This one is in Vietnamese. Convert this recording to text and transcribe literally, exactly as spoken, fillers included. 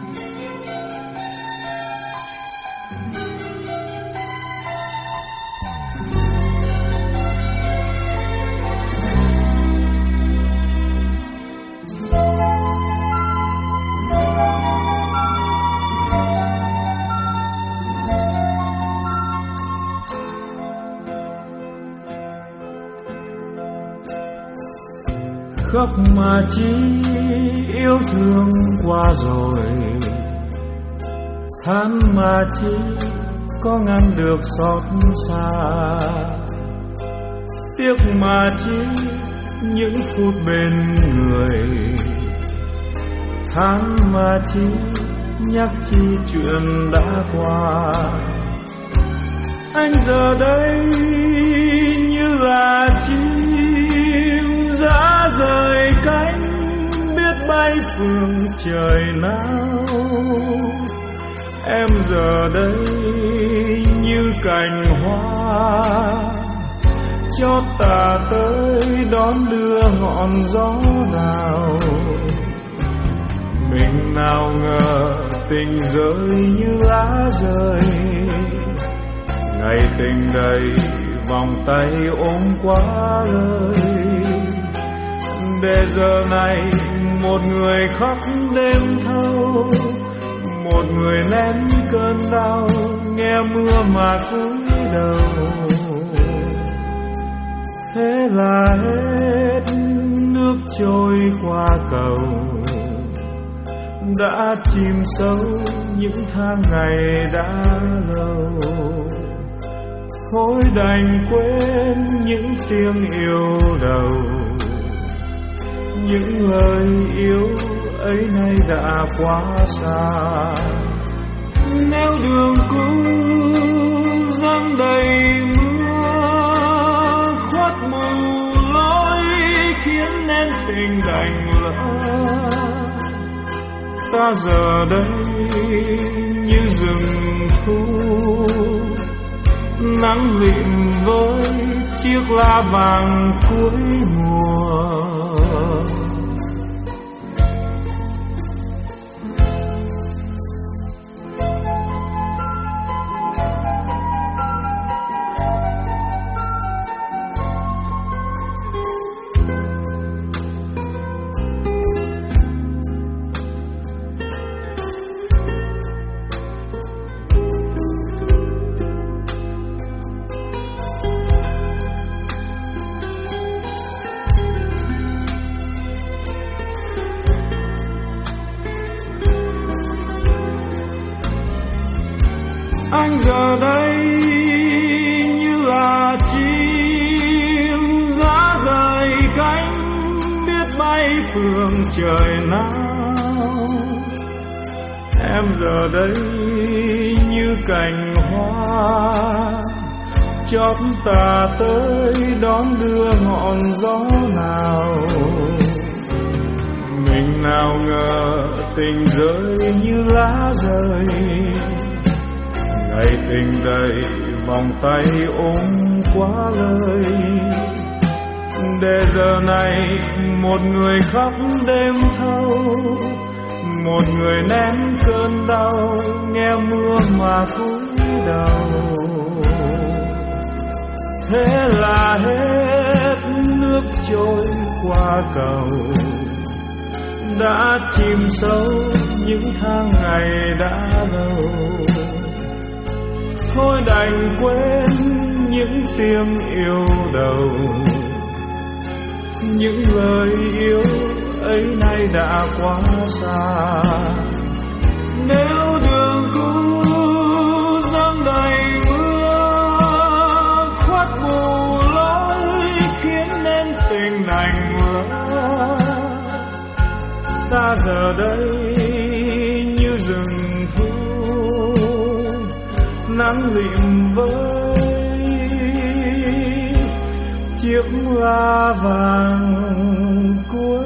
Khóc mà chỉ yêu thương qua rồi, than mà chỉ có ngăn được xót xa, tiếc mà chỉ những phút bên người, than mà chỉ nhắc chi chuyện đã qua. Anh giờ đây như là chim giá rời cánh, biết bay phương trời nào. Em giờ đây như cành hoa chót tà tới đón đưa ngọn gió nào. Mình nào ngờ tình rơi như lá rơi, ngày tình đầy vòng tay ôm quá lời. Để giờ này một người khóc đêm thâu, một người nén cơn đau nghe mưa mà cúi đầu. Thế là hết nước trôi qua cầu, đã chìm sâu những tháng ngày đã lâu. Thôi đành quên những tiếng yêu đầu, những lời yêu ấy nay đã quá xa. Nếu đường cũ dâng đầy mưa, khuất mù lối khiến nên tình đành lỡ. Ta giờ đây như rừng thu, nắng lịm với chiếc lá vàng cuối mùa. Anh giờ đây như là chim giá rời cánh, biết bay phương trời nào. Em giờ đây như cành hoa chót tà tới đón đưa ngọn gió nào. Mình nào ngờ tình rơi như lá rơi, ngày tình đầy vòng tay ôm quá lời. Để giờ này một người khóc đêm thâu, một người nén cơn đau nghe mưa mà cúi đầu. Thế là hết nước trôi qua cầu, đã chìm sâu những tháng ngày đã lâu. Thôi đành quên những tiếng yêu đầu, những lời yêu ấy nay đã quá xa. Nếu đường cũ dâng đầy mưa, khuất mù lối khiến nên tình đành lỡ. Ta giờ đây như rừng thu, nắng lịm với chiếc lá vàng cuối